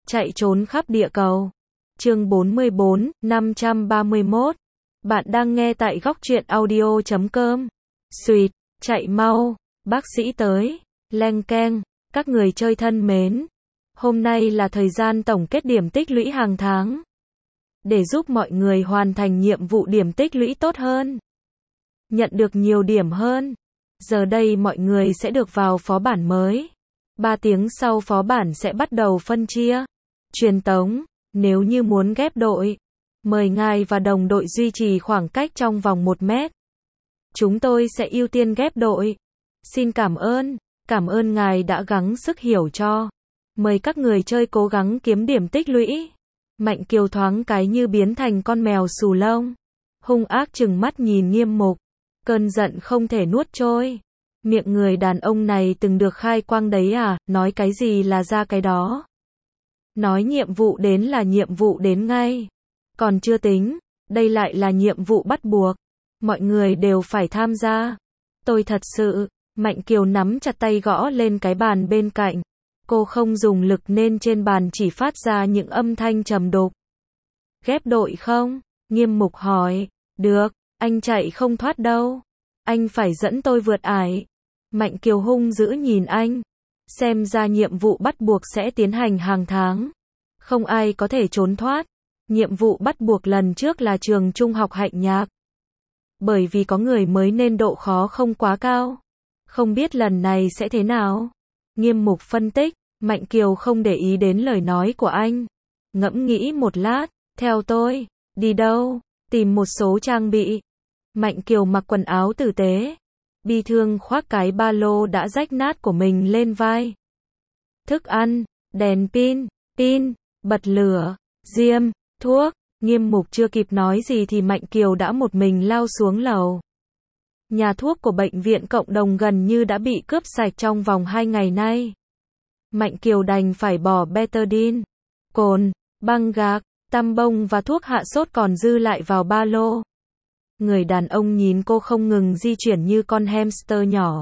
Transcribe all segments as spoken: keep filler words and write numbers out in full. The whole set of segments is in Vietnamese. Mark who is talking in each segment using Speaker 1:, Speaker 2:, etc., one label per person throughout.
Speaker 1: Chạy trốn khắp địa cầu. Chương bốn mươi bốn, năm trăm ba mươi mốt. Bạn đang nghe tại góc truyện audio chấm com. Xuyệt, chạy mau, bác sĩ tới. Leng keng, các người chơi thân mến. Hôm nay là thời gian tổng kết điểm tích lũy hàng tháng. Để giúp mọi người hoàn thành nhiệm vụ điểm tích lũy tốt hơn, nhận được nhiều điểm hơn. Giờ đây mọi người sẽ được vào phó bản mới. ba tiếng sau phó bản sẽ bắt đầu phân chia, truyền tống. Nếu như muốn ghép đội, mời ngài và đồng đội duy trì khoảng cách trong vòng một mét. Chúng tôi sẽ ưu tiên ghép đội. Xin cảm ơn, cảm ơn ngài đã gắng sức hiểu cho. Mời các người chơi cố gắng kiếm điểm tích lũy. Mạnh Kiều thoáng cái như biến thành con mèo xù lông. Hung ác trừng mắt nhìn Nghiêm Mục. Cơn giận không thể nuốt trôi. Miệng người đàn ông này từng được khai quang đấy à, nói cái gì là ra cái đó. Nói nhiệm vụ đến là nhiệm vụ đến ngay. Còn chưa tính, đây lại là nhiệm vụ bắt buộc. Mọi người đều phải tham gia. Tôi thật sự, Mạnh Kiều nắm chặt tay gõ lên cái bàn bên cạnh. Cô không dùng lực nên trên bàn chỉ phát ra những âm thanh trầm đục. Ghép đội không? Nghiêm Mục hỏi. Được, anh chạy không thoát đâu. Anh phải dẫn tôi vượt ải. Mạnh Kiều hung dữ nhìn anh. Xem ra nhiệm vụ bắt buộc sẽ tiến hành hàng tháng. Không ai có thể trốn thoát. Nhiệm vụ bắt buộc lần trước là trường trung học Hạnh Nhạc. Bởi vì có người mới nên độ khó không quá cao. Không biết lần này sẽ thế nào? Nghiêm Mục phân tích. Mạnh Kiều không để ý đến lời nói của anh. Ngẫm nghĩ một lát. Theo tôi. Đi đâu? Tìm một số trang bị. Mạnh Kiều mặc quần áo tử tế. Bi thương khoác cái ba lô đã rách nát của mình lên vai. Thức ăn, đèn pin, pin, bật lửa, diêm, thuốc. Nghiêm Mục chưa kịp nói gì thì Mạnh Kiều đã một mình lao xuống lầu. Nhà thuốc của bệnh viện cộng đồng gần như đã bị cướp sạch trong vòng hai ngày nay. Mạnh Kiều đành phải bỏ betadine, cồn, băng gạc, tăm bông và thuốc hạ sốt còn dư lại vào ba lô. Người đàn ông nhìn cô không ngừng di chuyển như con hamster nhỏ.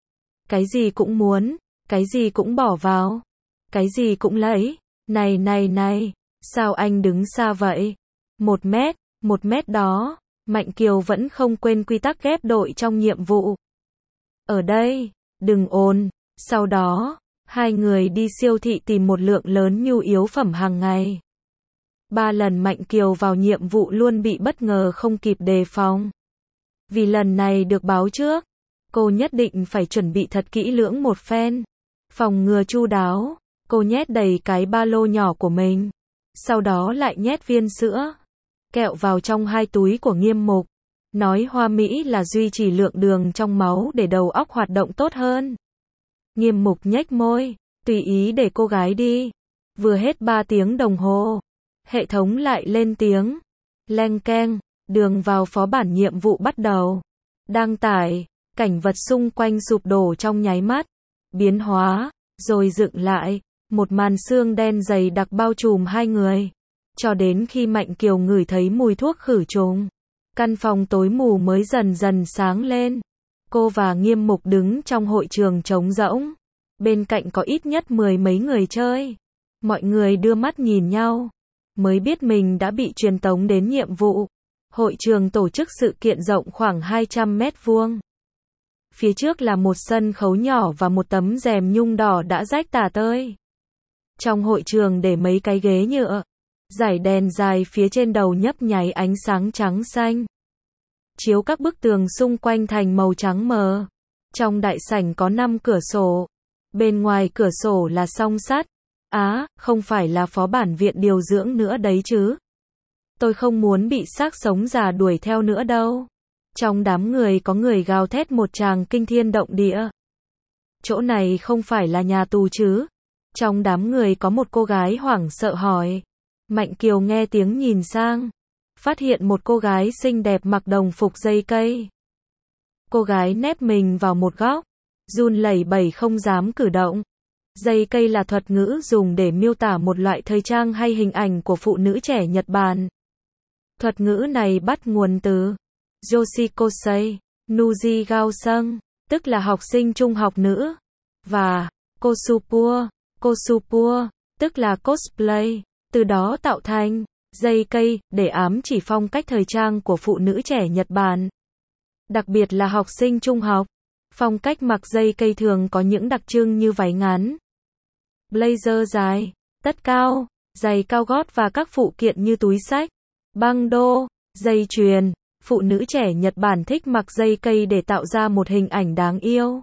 Speaker 1: Cái gì cũng muốn, cái gì cũng bỏ vào, cái gì cũng lấy. Này này này, sao anh đứng xa vậy? Một mét, một mét đó. Mạnh Kiều vẫn không quên quy tắc ghép đội trong nhiệm vụ. Ở đây, đừng ồn. Sau đó, hai người đi siêu thị tìm một lượng lớn nhu yếu phẩm hàng ngày. Ba lần Mạnh Kiều vào nhiệm vụ luôn bị bất ngờ không kịp đề phòng. Vì lần này được báo trước, cô nhất định phải chuẩn bị thật kỹ lưỡng một phen. Phòng ngừa chu đáo, cô nhét đầy cái ba lô nhỏ của mình. Sau đó lại nhét viên sữa, kẹo vào trong hai túi của Nghiêm Mục. Nói hoa mỹ là duy trì lượng đường trong máu để đầu óc hoạt động tốt hơn. Nghiêm Mục nhếch môi, tùy ý để cô gái đi. Vừa hết ba tiếng đồng hồ, hệ thống lại lên tiếng. Leng keng, đường vào phó bản nhiệm vụ bắt đầu. Đang tải, cảnh vật xung quanh sụp đổ trong nháy mắt. Biến hóa, rồi dựng lại. Một màn sương đen dày đặc bao trùm hai người. Cho đến khi Mạnh Kiều ngửi thấy mùi thuốc khử trùng. Căn phòng tối mù mới dần dần sáng lên. Cô và Nghiêm Mục đứng trong hội trường trống rỗng. Bên cạnh có ít nhất mười mấy người chơi. Mọi người đưa mắt nhìn nhau. Mới biết mình đã bị truyền tống đến nhiệm vụ. Hội trường tổ chức sự kiện rộng khoảng hai trăm mét vuông. Phía trước là một sân khấu nhỏ và một tấm rèm nhung đỏ đã rách tả tơi. Trong hội trường để mấy cái ghế nhựa. Dải đèn dài phía trên đầu nhấp nháy ánh sáng trắng xanh. Chiếu các bức tường xung quanh thành màu trắng mờ. Trong đại sảnh có năm cửa sổ. Bên ngoài cửa sổ là song sắt. Á, à, không phải là phó bản viện điều dưỡng nữa đấy chứ. Tôi không muốn bị xác sống già đuổi theo nữa đâu. Trong đám người có người gào thét một tràng kinh thiên động địa. Chỗ này không phải là nhà tù chứ? Trong đám người có một cô gái hoảng sợ hỏi. Mạnh Kiều nghe tiếng nhìn sang. Phát hiện một cô gái xinh đẹp mặc đồng phục dây cây. Cô gái nép mình vào một góc. Run lẩy bẩy không dám cử động. Dây cây là thuật ngữ dùng để miêu tả một loại thời trang hay hình ảnh của phụ nữ trẻ Nhật Bản. Thuật ngữ này bắt nguồn từ Yoshikosei Nuji Gaoseng, tức là học sinh trung học nữ, và Kosupua, Kosupua, tức là cosplay, từ đó tạo thành dây cây, để ám chỉ phong cách thời trang của phụ nữ trẻ Nhật Bản. Đặc biệt là học sinh trung học. Phong cách mặc dây cây thường có những đặc trưng như váy ngắn, blazer dài, tất cao, giày cao gót và các phụ kiện như túi xách, băng đô, dây chuyền. Phụ nữ trẻ Nhật Bản thích mặc dây cây để tạo ra một hình ảnh đáng yêu,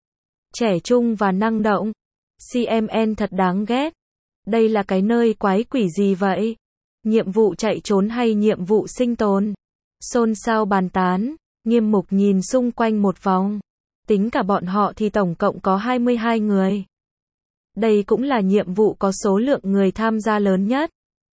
Speaker 1: trẻ trung và năng động. xê em en thật đáng ghét. Đây là cái nơi quái quỷ gì vậy? Nhiệm vụ chạy trốn hay nhiệm vụ sinh tồn? Xôn xao bàn tán. Nghiêm Mục nhìn xung quanh một vòng. Tính cả bọn họ thì tổng cộng có hai mươi hai người. Đây cũng là nhiệm vụ có số lượng người tham gia lớn nhất.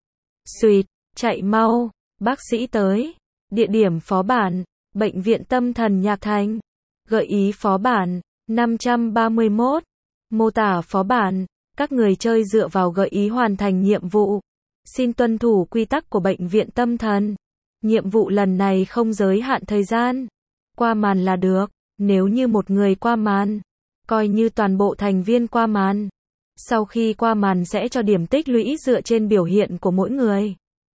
Speaker 1: Xuỵt, chạy mau, bác sĩ tới. Địa điểm phó bản, Bệnh viện Tâm thần Nhạc Thành. Gợi ý phó bản, năm trăm ba mươi mốt. Mô tả phó bản, các người chơi dựa vào gợi ý hoàn thành nhiệm vụ. Xin tuân thủ quy tắc của Bệnh viện Tâm thần. Nhiệm vụ lần này không giới hạn thời gian. Qua màn là được, nếu như một người qua màn, coi như toàn bộ thành viên qua màn. Sau khi qua màn sẽ cho điểm tích lũy dựa trên biểu hiện của mỗi người.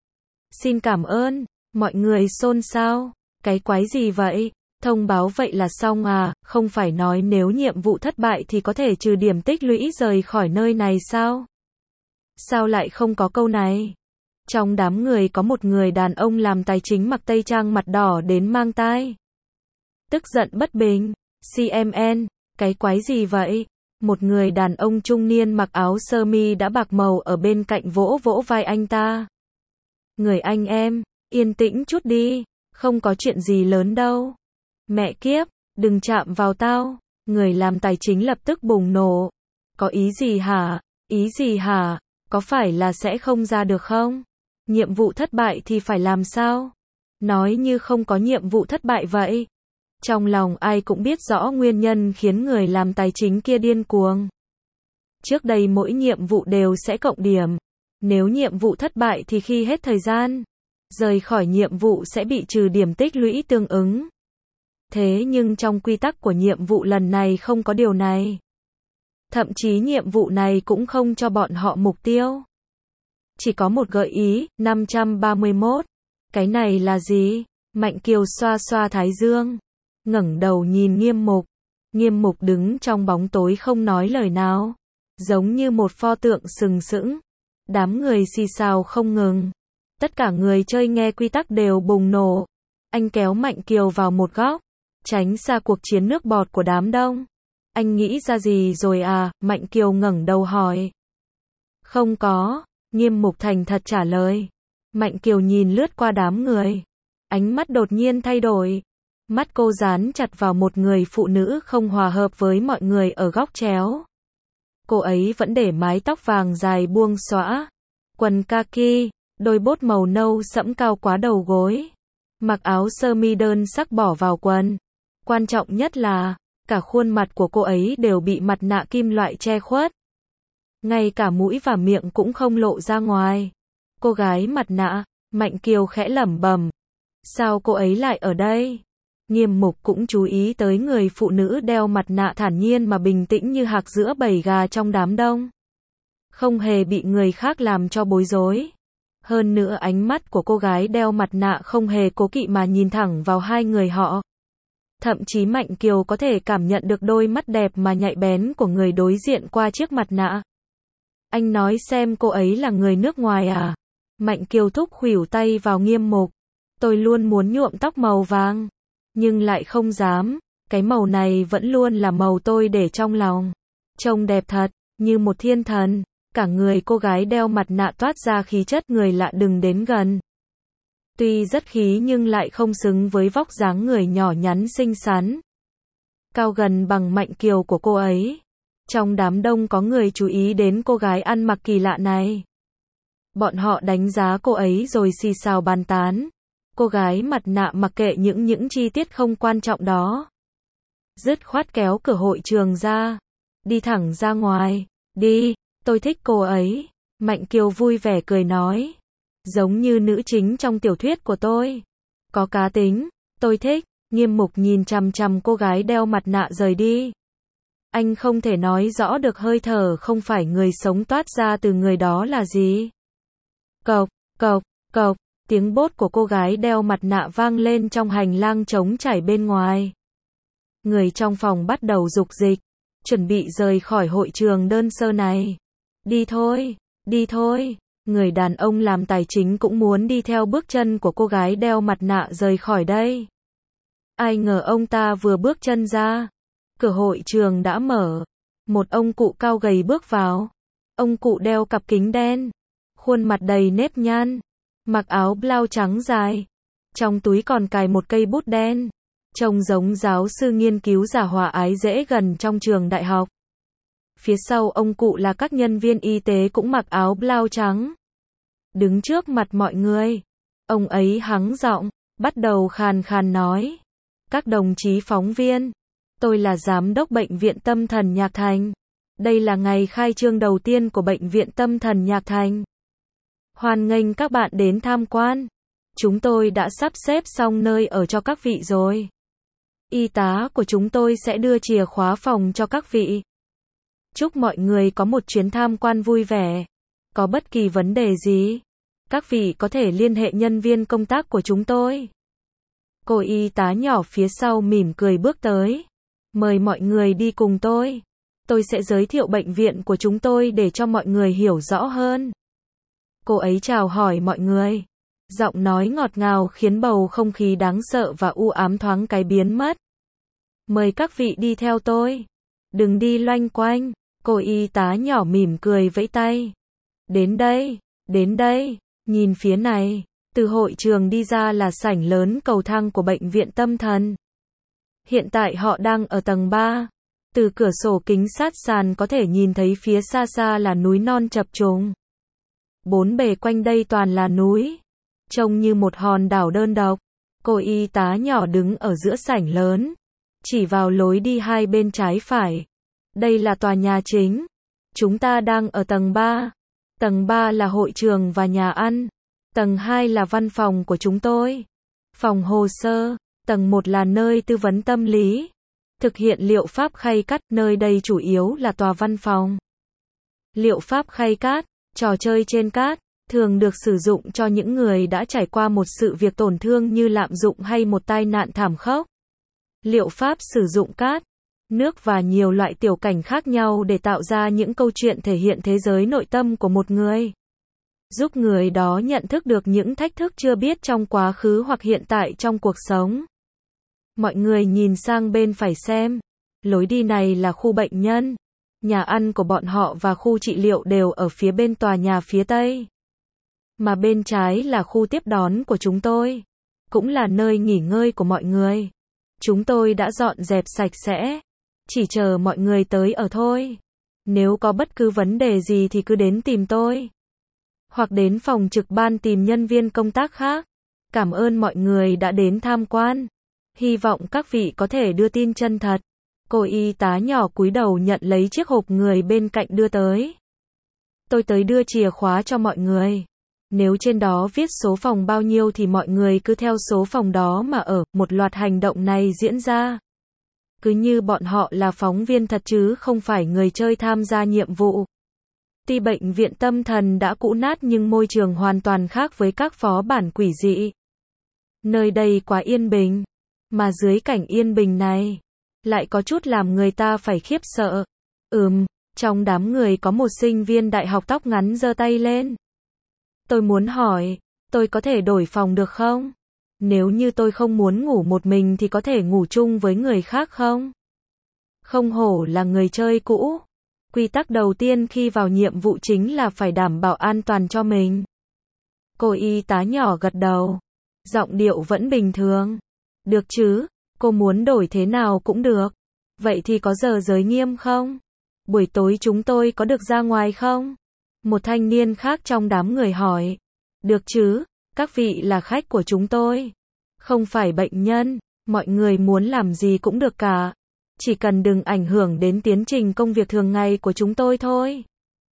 Speaker 1: Xin cảm ơn, mọi người xôn xao. Cái quái gì vậy? Thông báo vậy là xong à, không phải nói nếu nhiệm vụ thất bại thì có thể trừ điểm tích lũy rời khỏi nơi này sao? Sao lại không có câu này? Trong đám người có một người đàn ông làm tài chính mặc tây trang mặt đỏ đến mang tai. Tức giận bất bình. xê em en, cái quái gì vậy? Một người đàn ông trung niên mặc áo sơ mi đã bạc màu ở bên cạnh vỗ vỗ vai anh ta. Người anh em, yên tĩnh chút đi, không có chuyện gì lớn đâu. Mẹ kiếp, đừng chạm vào tao. Người làm tài chính lập tức bùng nổ. Có ý gì hả? Ý gì hả? Có phải là sẽ không ra được không? Nhiệm vụ thất bại thì phải làm sao? Nói như không có nhiệm vụ thất bại vậy. Trong lòng ai cũng biết rõ nguyên nhân khiến người làm tài chính kia điên cuồng. Trước đây mỗi nhiệm vụ đều sẽ cộng điểm. Nếu nhiệm vụ thất bại thì khi hết thời gian, rời khỏi nhiệm vụ sẽ bị trừ điểm tích lũy tương ứng. Thế nhưng trong quy tắc của nhiệm vụ lần này không có điều này. Thậm chí nhiệm vụ này cũng không cho bọn họ mục tiêu. Chỉ có một gợi ý, năm trăm ba mươi mốt. Cái này là gì? Mạnh Kiều xoa xoa thái dương, ngẩng đầu nhìn Nghiêm Mục. Nghiêm Mục đứng trong bóng tối không nói lời nào, giống như một pho tượng sừng sững. Đám người xì xào không ngừng. Tất cả người chơi nghe quy tắc đều bùng nổ. Anh kéo Mạnh Kiều vào một góc, tránh xa cuộc chiến nước bọt của đám đông. Anh nghĩ ra gì rồi à? Mạnh Kiều ngẩng đầu hỏi. Không có, Nghiêm Mục thành thật trả lời. Mạnh Kiều nhìn lướt qua đám người. Ánh mắt đột nhiên thay đổi. Mắt cô dán chặt vào một người phụ nữ không hòa hợp với mọi người ở góc chéo. Cô ấy vẫn để mái tóc vàng dài buông xõa, quần kaki, đôi bốt màu nâu sẫm cao quá đầu gối, mặc áo sơ mi đơn sắc bỏ vào quần. Quan trọng nhất là, cả khuôn mặt của cô ấy đều bị mặt nạ kim loại che khuất. Ngay cả mũi và miệng cũng không lộ ra ngoài. Cô gái mặt nạ, Mạnh Kiều khẽ lẩm bẩm. Sao cô ấy lại ở đây? Nghiêm Mục cũng chú ý tới người phụ nữ đeo mặt nạ thản nhiên mà bình tĩnh như hạc giữa bầy gà trong đám đông. Không hề bị người khác làm cho bối rối. Hơn nữa ánh mắt của cô gái đeo mặt nạ không hề cố kỵ mà nhìn thẳng vào hai người họ. Thậm chí Mạnh Kiều có thể cảm nhận được đôi mắt đẹp mà nhạy bén của người đối diện qua chiếc mặt nạ. Anh nói xem cô ấy là người nước ngoài à? Mạnh Kiều thúc khuỷu tay vào Nghiêm Mục. Tôi luôn muốn nhuộm tóc màu vàng, nhưng lại không dám. Cái màu này vẫn luôn là màu tôi để trong lòng. Trông đẹp thật, như một thiên thần. Cả người cô gái đeo mặt nạ toát ra khí chất người lạ đừng đến gần. Tuy rất khí nhưng lại không xứng với vóc dáng người nhỏ nhắn xinh xắn, cao gần bằng Mạnh Kiều của cô ấy. Trong đám đông có người chú ý đến cô gái ăn mặc kỳ lạ này. Bọn họ đánh giá cô ấy rồi xì xào bàn tán. Cô gái mặt nạ mặc kệ những những chi tiết không quan trọng đó. Dứt khoát kéo cửa hội trường ra. Đi thẳng ra ngoài. Đi, tôi thích cô ấy. Mạnh Kiều vui vẻ cười nói. Giống như nữ chính trong tiểu thuyết của tôi. Có cá tính, tôi thích. Nghiêm Mục nhìn chằm chằm cô gái đeo mặt nạ rời đi. Anh không thể nói rõ được hơi thở không phải người sống toát ra từ người đó là gì. Cộc, cộc, cộc, tiếng bốt của cô gái đeo mặt nạ vang lên trong hành lang trống trải bên ngoài. Người trong phòng bắt đầu dục dịch, chuẩn bị rời khỏi hội trường đơn sơ này. Đi thôi, đi thôi. Người đàn ông làm tài chính cũng muốn đi theo bước chân của cô gái đeo mặt nạ rời khỏi đây. Ai ngờ ông ta vừa bước chân ra, cửa hội trường đã mở. Một ông cụ cao gầy bước vào. Ông cụ đeo cặp kính đen, khuôn mặt đầy nếp nhăn, mặc áo blau trắng dài, trong túi còn cài một cây bút đen, trông giống giáo sư nghiên cứu giả hòa ái dễ gần trong trường đại học. Phía sau ông cụ là các nhân viên y tế cũng mặc áo blau trắng. Đứng trước mặt mọi người, ông ấy hắng giọng, bắt đầu khàn khàn nói: "Các đồng chí phóng viên, tôi là giám đốc bệnh viện tâm thần Nhạc Thành. Đây là ngày khai trương đầu tiên của bệnh viện tâm thần Nhạc Thành. Hoan nghênh các bạn đến tham quan. Chúng tôi đã sắp xếp xong nơi ở cho các vị rồi. Y tá của chúng tôi sẽ đưa chìa khóa phòng cho các vị. Chúc mọi người có một chuyến tham quan vui vẻ. Có bất kỳ vấn đề gì, các vị có thể liên hệ nhân viên công tác của chúng tôi." Cô y tá nhỏ phía sau mỉm cười bước tới. "Mời mọi người đi cùng tôi. Tôi sẽ giới thiệu bệnh viện của chúng tôi để cho mọi người hiểu rõ hơn." Cô ấy chào hỏi mọi người. Giọng nói ngọt ngào khiến bầu không khí đáng sợ và u ám thoáng cái biến mất. "Mời các vị đi theo tôi. Đừng đi loanh quanh." Cô y tá nhỏ mỉm cười vẫy tay. "Đến đây, đến đây, nhìn phía này." Từ hội trường đi ra là sảnh lớn cầu thang của bệnh viện tâm thần. Hiện tại họ đang ở tầng ba. Từ cửa sổ kính sát sàn có thể nhìn thấy phía xa xa là núi non chập trùng. Bốn bề quanh đây toàn là núi, trông như một hòn đảo đơn độc. Cô y tá nhỏ đứng ở giữa sảnh lớn, chỉ vào lối đi hai bên trái phải. "Đây là tòa nhà chính. Chúng ta đang ở tầng ba. Tầng ba là hội trường và nhà ăn. Tầng hai là văn phòng của chúng tôi. Phòng hồ sơ. Tầng một là nơi tư vấn tâm lý, thực hiện liệu pháp khay cắt, nơi đây chủ yếu là tòa văn phòng. Liệu pháp khay cát, trò chơi trên cát, thường được sử dụng cho những người đã trải qua một sự việc tổn thương như lạm dụng hay một tai nạn thảm khốc. Liệu pháp sử dụng cát, nước và nhiều loại tiểu cảnh khác nhau để tạo ra những câu chuyện thể hiện thế giới nội tâm của một người, giúp người đó nhận thức được những thách thức chưa biết trong quá khứ hoặc hiện tại trong cuộc sống." Mọi người nhìn sang bên phải xem. Lối đi này là khu bệnh nhân. Nhà ăn của bọn họ và khu trị liệu đều ở phía bên tòa nhà phía tây. Mà bên trái là khu tiếp đón của chúng tôi, cũng là nơi nghỉ ngơi của mọi người. Chúng tôi đã dọn dẹp sạch sẽ, chỉ chờ mọi người tới ở thôi. Nếu có bất cứ vấn đề gì thì cứ đến tìm tôi, hoặc đến phòng trực ban tìm nhân viên công tác khác. Cảm ơn mọi người đã đến tham quan. Hy vọng các vị có thể đưa tin chân thật. Cô y tá nhỏ cúi đầu nhận lấy chiếc hộp người bên cạnh đưa tới. "Tôi tới đưa chìa khóa cho mọi người. Nếu trên đó viết số phòng bao nhiêu thì mọi người cứ theo số phòng đó mà ở." Một loạt hành động này diễn ra cứ như bọn họ là phóng viên thật chứ không phải người chơi tham gia nhiệm vụ. Tuy bệnh viện tâm thần đã cũ nát nhưng môi trường hoàn toàn khác với các phó bản quỷ dị. Nơi đây quá yên bình, mà dưới cảnh yên bình này, lại có chút làm người ta phải khiếp sợ. Ừm, trong đám người có một sinh viên đại học tóc ngắn giơ tay lên. "Tôi muốn hỏi, tôi có thể đổi phòng được không? Nếu như tôi không muốn ngủ một mình thì có thể ngủ chung với người khác không?" Không hổ là người chơi cũ. Quy tắc đầu tiên khi vào nhiệm vụ chính là phải đảm bảo an toàn cho mình. Cô y tá nhỏ gật đầu. Giọng điệu vẫn bình thường. "Được chứ, cô muốn đổi thế nào cũng được. Vậy thì có giờ giới nghiêm không? Buổi tối chúng tôi có được ra ngoài không?" Một thanh niên khác trong đám người hỏi. "Được chứ, các vị là khách của chúng tôi, không phải bệnh nhân, mọi người muốn làm gì cũng được cả. Chỉ cần đừng ảnh hưởng đến tiến trình công việc thường ngày của chúng tôi thôi."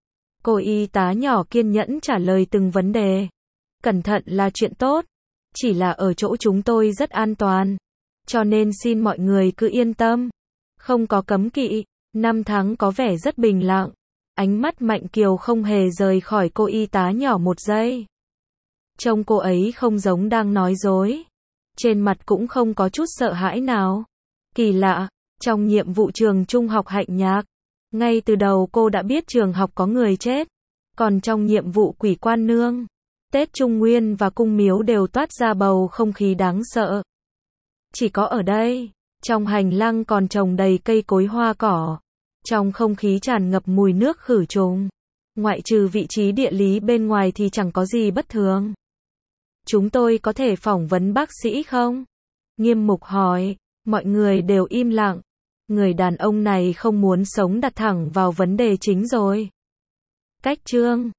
Speaker 1: Cô y tá nhỏ kiên nhẫn trả lời từng vấn đề. "Cẩn thận là chuyện tốt, chỉ là ở chỗ chúng tôi rất an toàn, cho nên xin mọi người cứ yên tâm. Không có cấm kỵ, Năm tháng có vẻ rất bình lặng. Ánh mắt Mạnh Kiều không hề rời khỏi cô y tá nhỏ một giây. Trông cô ấy không giống đang nói dối. Trên mặt cũng không có chút sợ hãi nào. Kỳ lạ, trong nhiệm vụ trường trung học Hạnh Nhạc, ngay từ đầu cô đã biết trường học có người chết. Còn trong nhiệm vụ Quỷ Quan Nương, Tết Trung Nguyên và Cung Miếu đều toát ra bầu không khí đáng sợ. Chỉ có ở đây, trong hành lang còn trồng đầy cây cối hoa cỏ. Trong không khí tràn ngập mùi nước khử trùng. Ngoại trừ vị trí địa lý bên ngoài thì chẳng có gì bất thường. Chúng tôi có thể phỏng vấn bác sĩ không? Nghiêm Mục hỏi. Mọi người đều im lặng. Người đàn ông này không muốn sống đặt thẳng vào vấn đề chính rồi. Cách Trương